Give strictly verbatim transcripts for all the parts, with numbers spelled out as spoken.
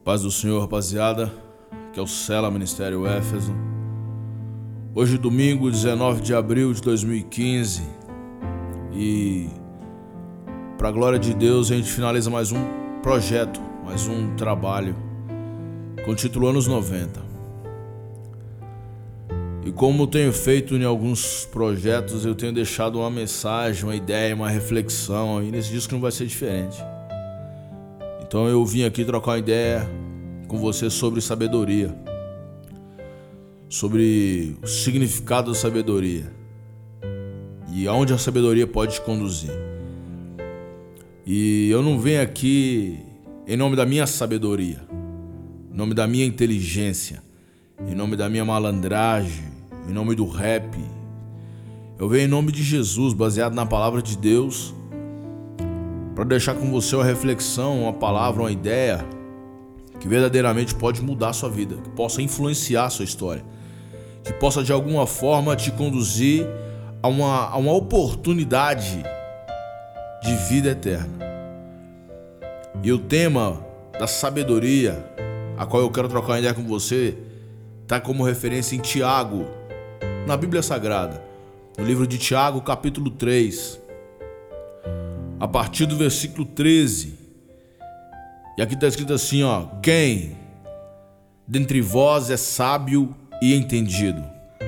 Paz do Senhor, rapaziada, que é o Cela Ministério Éfeso. Hoje, domingo, dezenove de abril de dois mil e quinze, e para a glória de Deus a gente finaliza mais um projeto, mais um trabalho com o título Anos noventa. E como eu tenho feito em alguns projetos, eu tenho deixado uma mensagem, uma ideia, uma reflexão, e nesse disco não vai ser diferente. Então eu vim aqui trocar uma ideia com você sobre sabedoria, sobre o significado da sabedoria e aonde a sabedoria pode te conduzir. E eu não venho aqui em nome da minha sabedoria, em nome da minha inteligência, em nome da minha malandragem, em nome do rap. Eu venho em nome de Jesus, baseado na palavra de Deus, para deixar com você uma reflexão, uma palavra, uma ideia que verdadeiramente pode mudar a sua vida, que possa influenciar a sua história, que possa de alguma forma te conduzir a uma, a uma oportunidade de vida eterna. E o tema da sabedoria, a qual eu quero trocar uma ideia com você, está como referência em Tiago, na Bíblia Sagrada, no livro de Tiago, capítulo três, a partir do versículo treze. E aqui está escrito assim, ó: quem dentre vós é sábio e entendido?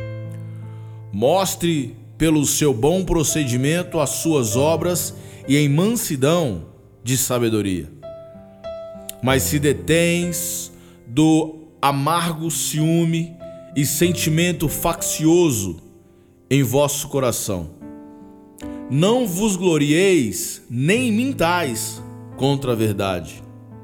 Mostre pelo seu bom procedimento as suas obras e em mansidão de sabedoria. Mas se detens do amargo ciúme e sentimento faccioso em vosso coração, não vos glorieis nem mintais contra a verdade.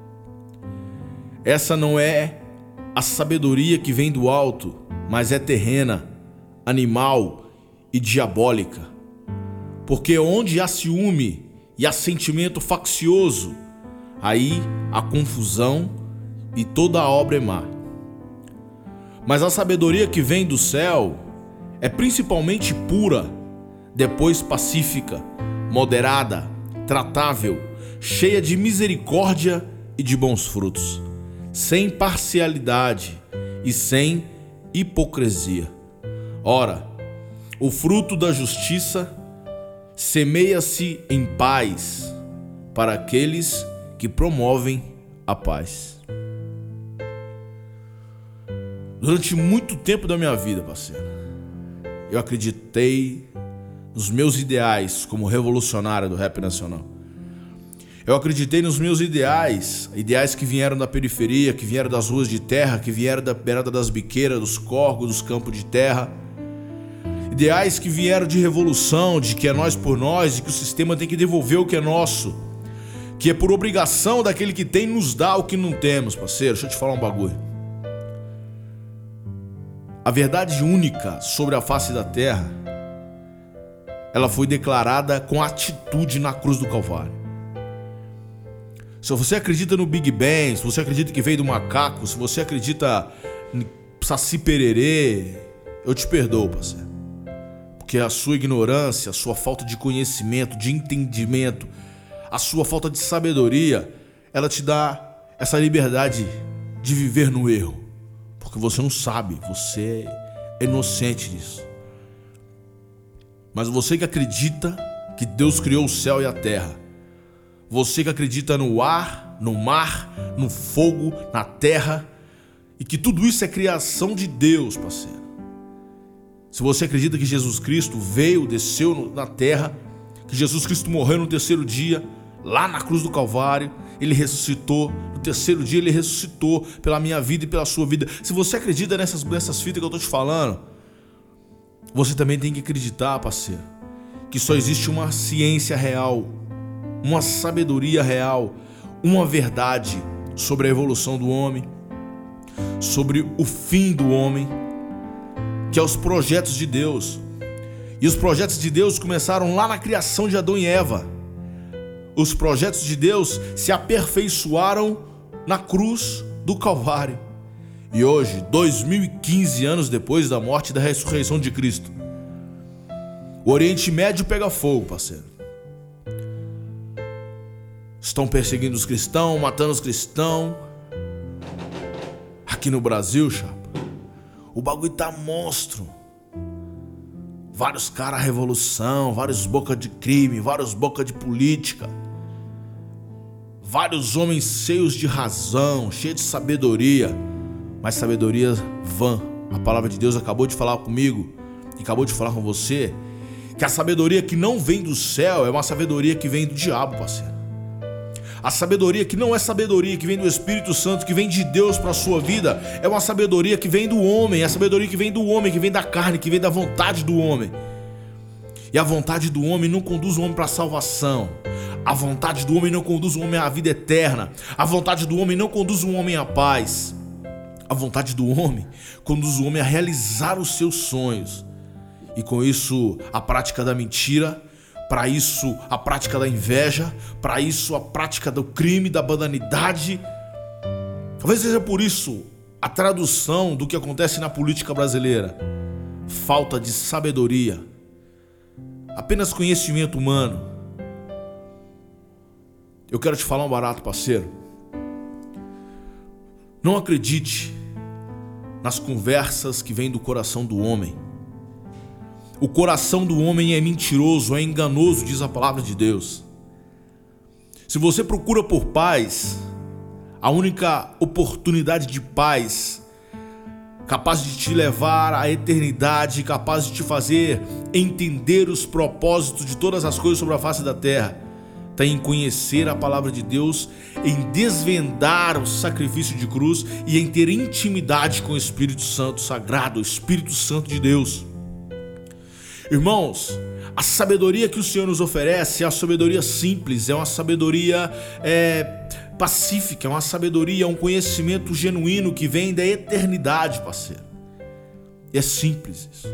Essa não é a sabedoria que vem do alto, mas é terrena, animal e diabólica. Porque onde há ciúme e há sentimento faccioso, aí há confusão e toda a obra é má. Mas a sabedoria que vem do céu é principalmente pura, depois pacífica, moderada, tratável, cheia de misericórdia e de bons frutos, sem parcialidade e sem hipocrisia. Ora, o fruto da justiça semeia-se em paz para aqueles que promovem a paz. Durante muito tempo da minha vida, parceiro, eu acreditei nos meus ideais como revolucionário do rap nacional. Eu acreditei nos meus ideais, ideais que vieram da periferia, que vieram das ruas de terra, que vieram da beirada das biqueiras, dos corgos, dos campos de terra. Ideais que vieram de revolução, de que é nós por nós, de que o sistema tem que devolver o que é nosso, que é por obrigação daquele que tem nos dar o que não temos, parceiro. Deixa eu te falar um bagulho. A verdade única sobre a face da terra, ela foi declarada com atitude na cruz do Calvário. Se você acredita no Big Bang, se você acredita que veio do macaco, se você acredita em Saci Pererê, eu te perdoo, parceiro. Porque a sua ignorância, a sua falta de conhecimento, de entendimento, a sua falta de sabedoria, ela te dá essa liberdade de viver no erro. Porque você não sabe, você é inocente disso. Mas você que acredita que Deus criou o céu e a terra, você que acredita no ar, no mar, no fogo, na terra, e que tudo isso é criação de Deus, parceiro. Se você acredita que Jesus Cristo veio, desceu na terra, que Jesus Cristo morreu no terceiro dia, lá na cruz do Calvário, ele ressuscitou, no terceiro dia ele ressuscitou pela minha vida e pela sua vida. Se você acredita nessas, nessas fitas que eu tô te falando, você também tem que acreditar, parceiro, que só existe uma ciência real, uma sabedoria real, uma verdade sobre a evolução do homem, sobre o fim do homem, que é os projetos de Deus. E os projetos de Deus começaram lá na criação de Adão e Eva. Os projetos de Deus se aperfeiçoaram na cruz do Calvário. E hoje, dois mil e quinze anos depois da morte e da ressurreição de Cristo, o Oriente Médio pega fogo, parceiro. Estão perseguindo os cristãos, matando os cristãos. Aqui no Brasil, chapa, o bagulho tá monstro. Vários caras revolução, vários boca de crime, vários boca de política. Vários homens cheios de razão, cheios de sabedoria. Mas sabedoria vã. A palavra de Deus acabou de falar comigo e acabou de falar com você que a sabedoria que não vem do céu é uma sabedoria que vem do diabo, parceiro. A sabedoria que não é sabedoria que vem do Espírito Santo, que vem de Deus para a sua vida, é uma sabedoria que vem do homem, é a sabedoria que vem do homem, que vem da carne, que vem da vontade do homem. E a vontade do homem não conduz o homem para a salvação. A vontade do homem não conduz o homem à vida eterna. A vontade do homem não conduz o homem à paz. A vontade do homem conduz o homem a realizar os seus sonhos. E com isso, a prática da mentira, para isso, a prática da inveja, para isso, a prática do crime, da banalidade. Talvez seja por isso a tradução do que acontece na política brasileira: falta de sabedoria, apenas conhecimento humano. Eu quero te falar um barato, parceiro. Não acredite nas conversas que vêm do coração do homem. O coração do homem é mentiroso, é enganoso, diz a palavra de Deus. Se você procura por paz, a única oportunidade de paz capaz de te levar à eternidade, capaz de te fazer entender os propósitos de todas as coisas sobre a face da terra, está em conhecer a palavra de Deus, em desvendar o sacrifício de cruz e em ter intimidade com o Espírito Santo sagrado, o Espírito Santo de Deus. Irmãos, a sabedoria que o Senhor nos oferece é uma sabedoria simples, é uma sabedoria é, pacífica, é uma sabedoria, um conhecimento genuíno que vem da eternidade, parceiro. E é simples isso.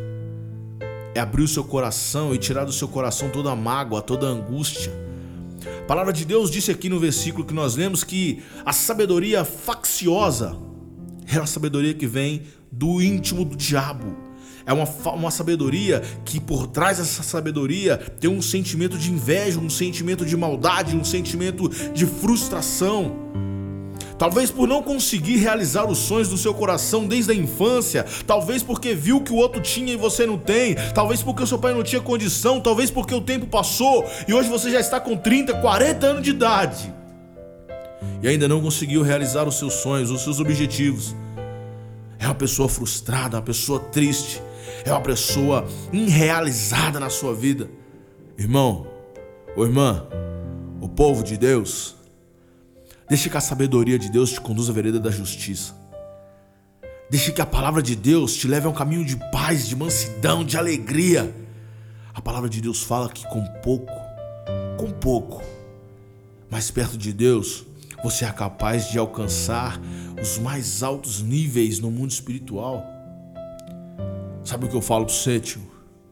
É abrir o seu coração e tirar do seu coração toda a mágoa, toda a angústia. A palavra de Deus disse aqui no versículo que nós lemos que a sabedoria facciosa é uma sabedoria que vem do íntimo do diabo. É uma, uma sabedoria que por trás dessa sabedoria tem um sentimento de inveja, um sentimento de maldade, um sentimento de frustração. Talvez por não conseguir realizar os sonhos do seu coração desde a infância, talvez porque viu que o outro tinha e você não tem, talvez porque o seu pai não tinha condição, talvez porque o tempo passou e hoje você já está com trinta, quarenta anos de idade e ainda não conseguiu realizar os seus sonhos, os seus objetivos. É uma pessoa frustrada, uma pessoa triste, é uma pessoa irrealizada na sua vida. Irmão, ou irmã, o povo de Deus, deixe que a sabedoria de Deus te conduza à vereda da justiça. Deixe que a palavra de Deus te leve a um caminho de paz, de mansidão, de alegria. A palavra de Deus fala que com pouco, com pouco, mais perto de Deus, você é capaz de alcançar os mais altos níveis no mundo espiritual. Sabe o que eu falo para você, tio?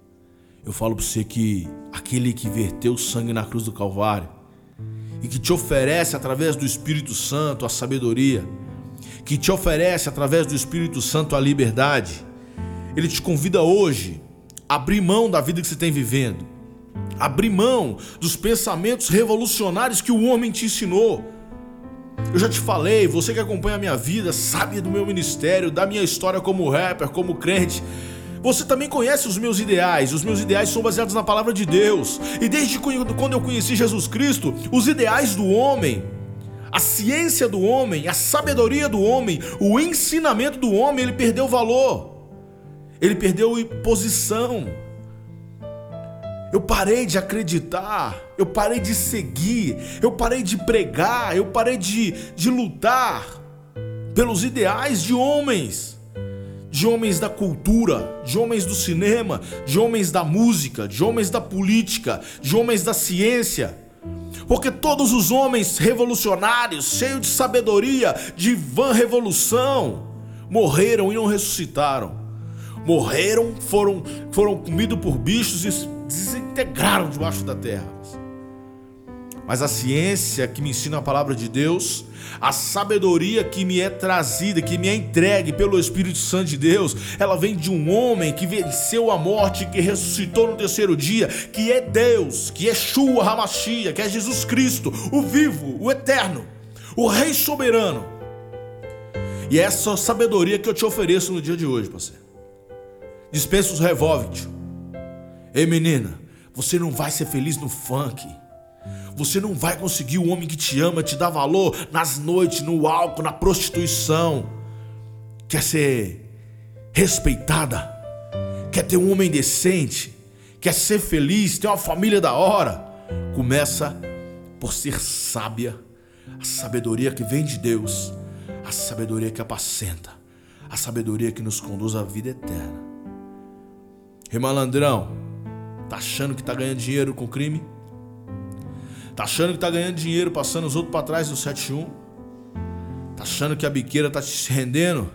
Eu falo para você que aquele que verteu sangue na cruz do Calvário e que te oferece através do Espírito Santo a sabedoria, que te oferece através do Espírito Santo a liberdade, ele te convida hoje a abrir mão da vida que você tem vivendo, abrir mão dos pensamentos revolucionários que o homem te ensinou. Eu já te falei, você que acompanha a minha vida sabe do meu ministério, da minha história como rapper, como crente. Você também conhece os meus ideais. Os meus ideais são baseados na palavra de Deus. E desde quando eu conheci Jesus Cristo, os ideais do homem, a ciência do homem, a sabedoria do homem, o ensinamento do homem, ele perdeu valor. Ele perdeu posição. Eu parei de acreditar, eu parei de seguir, eu parei de pregar, eu parei de, de lutar pelos ideais de homens. De homens da cultura, de homens do cinema, de homens da música, de homens da política, de homens da ciência. Porque todos os homens revolucionários, cheios de sabedoria, de vã revolução, morreram e não ressuscitaram. Morreram, foram, foram comidos por bichos e se desintegraram debaixo da terra. Mas a ciência que me ensina a palavra de Deus, a sabedoria que me é trazida, que me é entregue pelo Espírito Santo de Deus, ela vem de um homem que venceu a morte, que ressuscitou no terceiro dia, que é Deus, que é Yeshua HaMashiach, que é Jesus Cristo, o vivo, o eterno, o Rei soberano. E é essa sabedoria que eu te ofereço no dia de hoje, parceiro. Dispensa os revólver. Ei, menina, você não vai ser feliz no funk. Você não vai conseguir o homem que te ama, te dá valor nas noites, no álcool, na prostituição. Quer ser respeitada? Quer ter um homem decente? Quer ser feliz? Ter uma família da hora? Começa por ser sábia. A sabedoria que vem de Deus. A sabedoria que apacenta. A sabedoria que nos conduz à vida eterna. E malandrão, tá achando que tá ganhando dinheiro com crime? Tá achando que tá ganhando dinheiro passando os outros pra trás do sete um? Tá achando que a biqueira tá te rendendo?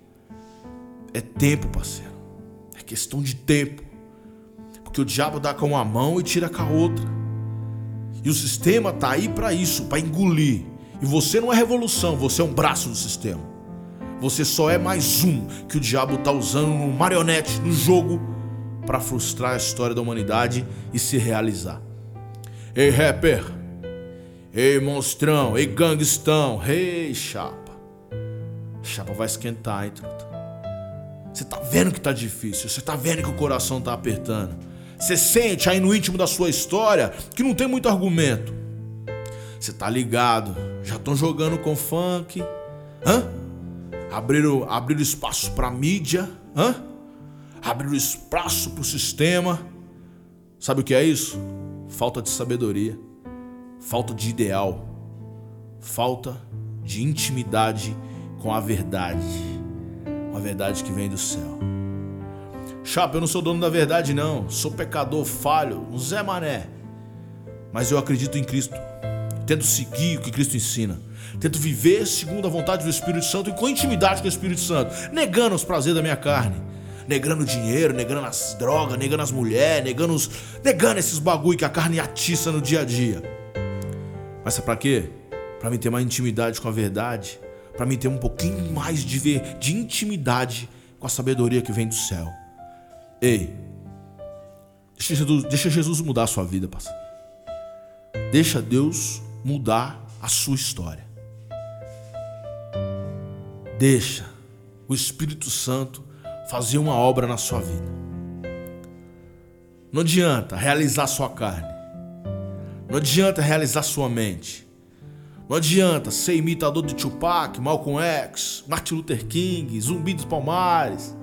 É tempo, parceiro. É questão de tempo. Porque o diabo dá com uma mão e tira com a outra. E o sistema tá aí pra isso, pra engolir. E você não é revolução, você é um braço do sistema. Você só é mais um que o diabo tá usando no marionete, no jogo, pra frustrar a história da humanidade e se realizar. Ei, rapper. Ei, monstrão. Ei, gangstão. Ei, chapa. Chapa vai esquentar, hein, truta. Você tá vendo que tá difícil. Você tá vendo que o coração tá apertando. Você sente aí no íntimo da sua história que não tem muito argumento. Você tá ligado. Já estão jogando com funk. Hã? Abriram, abriram espaço pra mídia. Hã? Abriram espaço pro sistema. Sabe o que é isso? Falta de sabedoria. Falta de ideal. Falta de intimidade com a verdade. Uma verdade que vem do céu. Chapa, eu não sou dono da verdade não. Sou pecador, falho, um Zé Mané. Mas eu acredito em Cristo. Tento seguir o que Cristo ensina. Tento viver segundo a vontade do Espírito Santo e com intimidade com o Espírito Santo. Negando os prazeres da minha carne. Negando o dinheiro, negando as drogas, negando as mulheres, negando, os, negando esses bagulho que a carne atiça no dia a dia. Mas sabe pra quê? Pra mim ter mais intimidade com a verdade. Pra mim ter um pouquinho mais de, ver, de intimidade com a sabedoria que vem do céu. Ei, deixa Jesus, deixa Jesus mudar a sua vida, parceiro. Deixa Deus mudar a sua história. Deixa o Espírito Santo fazer uma obra na sua vida. Não adianta realizar sua carne. Não adianta realizar sua mente. Não adianta ser imitador de Tupac, Malcolm X, Martin Luther King, Zumbi dos Palmares.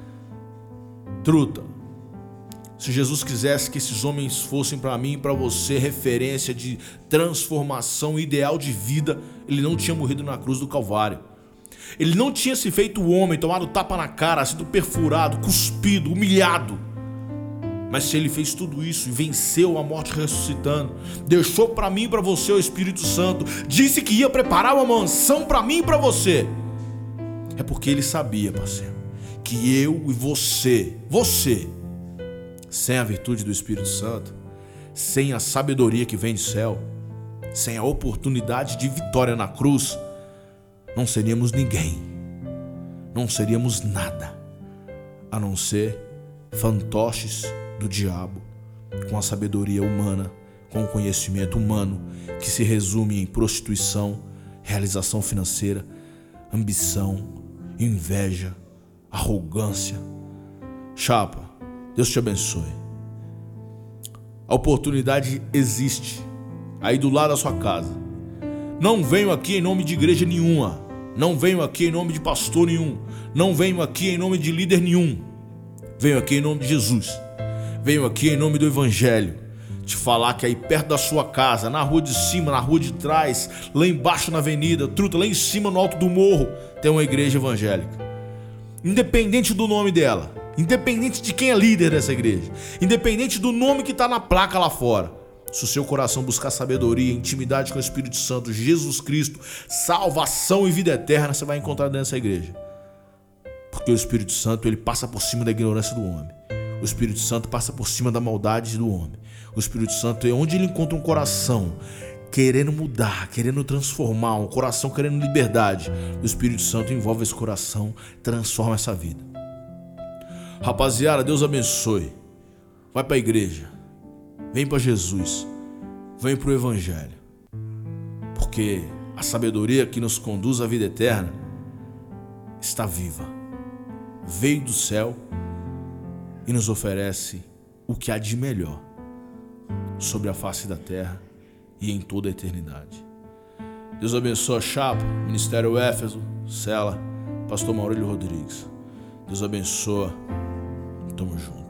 Truta, se Jesus quisesse que esses homens fossem para mim e para você referência de transformação ideal de vida, ele não tinha morrido na cruz do Calvário. Ele não tinha se feito homem, tomado tapa na cara, sido perfurado, cuspido, humilhado. Mas se ele fez tudo isso e venceu a morte ressuscitando, deixou para mim e para você o Espírito Santo, disse que ia preparar uma mansão para mim e para você, é porque ele sabia, parceiro, que eu e você, você, sem a virtude do Espírito Santo, sem a sabedoria que vem do céu, sem a oportunidade de vitória na cruz, não seríamos ninguém, não seríamos nada, a não ser fantoches do diabo, com a sabedoria humana, com o conhecimento humano, que se resume em prostituição, realização financeira, ambição, inveja, arrogância. Chapa, Deus te abençoe. A oportunidade existe aí do lado da sua casa. Não venho aqui em nome de igreja nenhuma. Não venho aqui em nome de pastor nenhum. Não venho aqui em nome de líder nenhum. Venho aqui em nome de Jesus. Venho aqui em nome do Evangelho. Te falar que aí perto da sua casa, na rua de cima, na rua de trás, lá embaixo na avenida, truta, lá em cima no alto do morro, tem uma igreja evangélica. Independente do nome dela, independente de quem é líder dessa igreja, independente do nome que está na placa lá fora, se o seu coração buscar sabedoria, intimidade com o Espírito Santo, Jesus Cristo, salvação e vida eterna, você vai encontrar dentro dessa igreja. Porque o Espírito Santo, ele passa por cima da ignorância do homem. O Espírito Santo passa por cima da maldade do homem. O Espírito Santo é onde ele encontra um coração querendo mudar, querendo transformar, um coração querendo liberdade. O Espírito Santo envolve esse coração, transforma essa vida. Rapaziada, Deus abençoe. Vai para a igreja. Vem para Jesus. Vem para o Evangelho. Porque a sabedoria que nos conduz à vida eterna está viva, veio do céu e nos oferece o que há de melhor sobre a face da terra e em toda a eternidade. Deus abençoe a Chapa, Ministério Éfeso, Cela, Pastor Maurílio Rodrigues. Deus abençoe. Tamo junto.